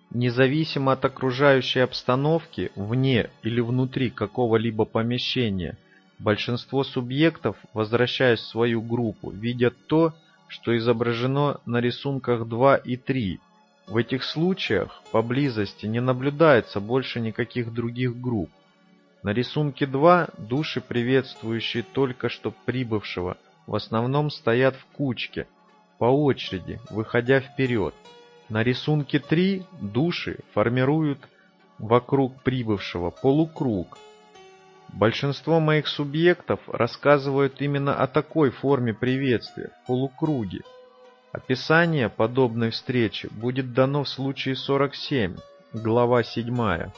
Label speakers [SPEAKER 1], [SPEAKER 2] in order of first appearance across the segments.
[SPEAKER 1] Независимо от окружающей обстановки, вне или внутри какого-либо помещения, большинство субъектов, возвращаясь в свою группу, видят то, что изображено на рисунках 2 и 3. В этих случаях поблизости не наблюдается больше никаких других групп. На рисунке 2 души, приветствующие только что прибывшего, в основном стоят в кучке, по очереди, выходя вперед. На рисунке 3 души формируют вокруг прибывшего полукруг. Большинство моих субъектов рассказывают именно о такой форме приветствия, в полукруге. Описание подобной встречи будет дано в случае 47, глава 7.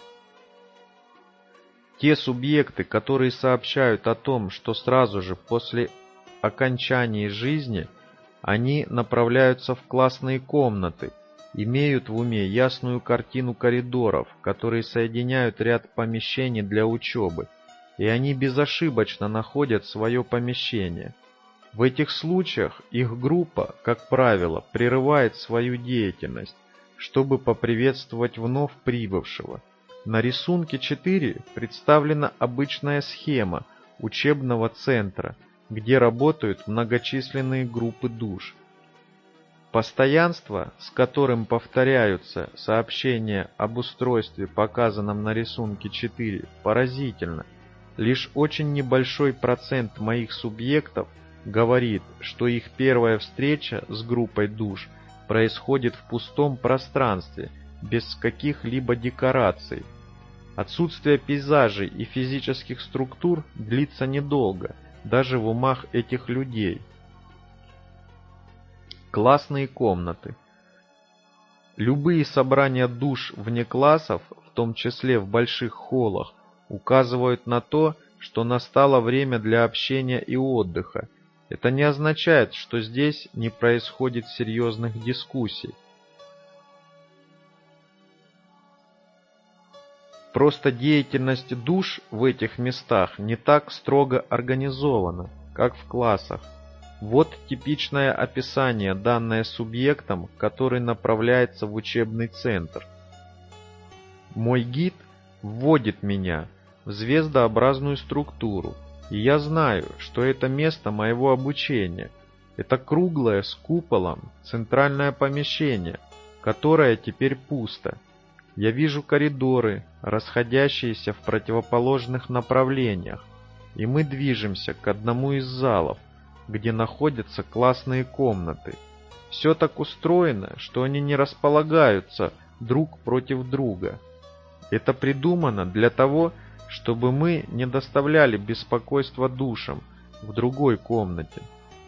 [SPEAKER 1] Те субъекты, которые сообщают о том, что сразу же после окончания жизни они направляются в классные комнаты, имеют в уме ясную картину коридоров, которые соединяют ряд помещений для учебы, и они безошибочно находят свое помещение. В этих случаях их группа, как правило, прерывает свою деятельность, чтобы поприветствовать вновь прибывшего. На рисунке 4 представлена обычная схема учебного центра, где работают многочисленные группы душ. Постоянство, с которым повторяются сообщения об устройстве, показанном на рисунке 4, поразительно. Лишь очень небольшой процент моих субъектов говорит, что их первая встреча с группой душ происходит в пустом пространстве, без каких-либо декораций. Отсутствие пейзажей и физических структур длится недолго, даже в умах этих людей. Классные комнаты. Любые собрания душ вне классов, в том числе в больших холлах, указывают на то, что настало время для общения и отдыха. Это не означает, что здесь не происходит серьезных дискуссий. Просто деятельность душ в этих местах не так строго организована, как в классах. Вот типичное описание, данное субъектом, который направляется в учебный центр. Мой гид вводит меня в звездообразную структуру, и я знаю, что это место моего обучения. Это круглое с куполом центральное помещение, которое теперь пусто. Я вижу коридоры, расходящиеся в противоположных направлениях, и мы движемся к одному из залов, где находятся классные комнаты. Все так устроено, что они не располагаются друг против друга. Это придумано для того, чтобы мы не доставляли беспокойства душам в другой комнате.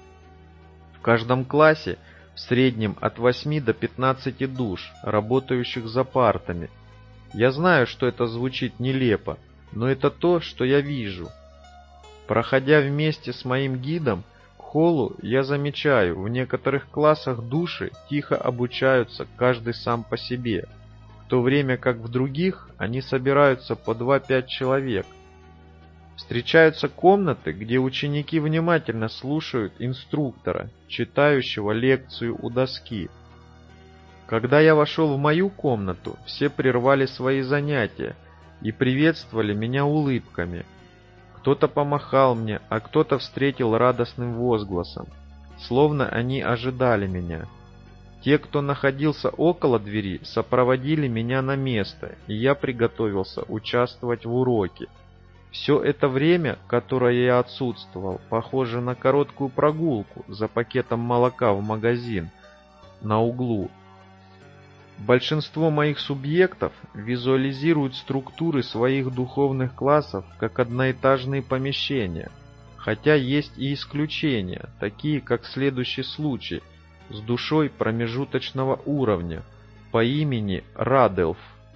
[SPEAKER 1] В каждом классе в среднем от 8 до 15 душ, работающих за партами. Я знаю, что это звучит нелепо, но это то, что я вижу. Проходя вместе с моим гидом к холлу, я замечаю, в некоторых классах души тихо обучаются каждый сам по себе, в то время как в других они собираются по 2-5 человек. Встречаются комнаты, где ученики внимательно слушают инструктора, читающего лекцию у доски. Когда я вошел в мою комнату, все прервали свои занятия и приветствовали меня улыбками. Кто-то помахал мне, а кто-то встретил радостным возгласом, словно они ожидали меня. Те, кто находился около двери, сопроводили меня на место, и я приготовился участвовать в уроке. Все это время, которое я отсутствовал, похоже на короткую прогулку за пакетом молока в магазин на углу. Большинство моих субъектов визуализируют структуры своих духовных классов как одноэтажные помещения, хотя есть и исключения, такие как следующий случай с душой промежуточного уровня по имени Раделф.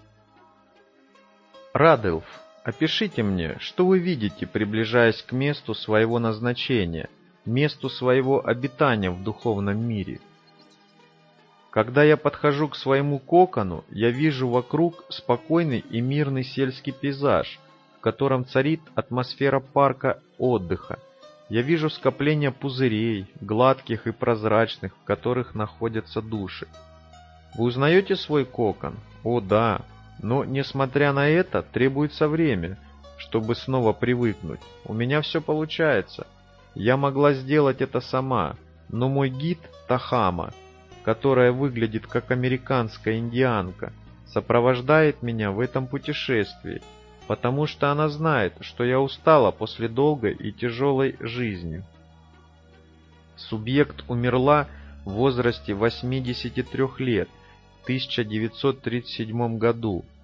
[SPEAKER 1] Раделф, опишите мне, что вы видите, приближаясь к месту своего назначения, месту своего обитания в духовном мире. Когда я подхожу к своему кокону, я вижу вокруг спокойный и мирный сельский пейзаж, в котором царит атмосфера парка отдыха. Я вижу скопление пузырей, гладких и прозрачных, в которых находятся души. Вы узнаете свой кокон? О, да. Но, несмотря на это, требуется время, чтобы снова привыкнуть. У меня все получается. Я могла сделать это сама, но мой гид Тахама, которая выглядит как американская индианка, сопровождает меня в этом путешествии, потому что она знает, что я устала после долгой и тяжелой жизни. Субъект умерла в возрасте 83 лет в 1937 году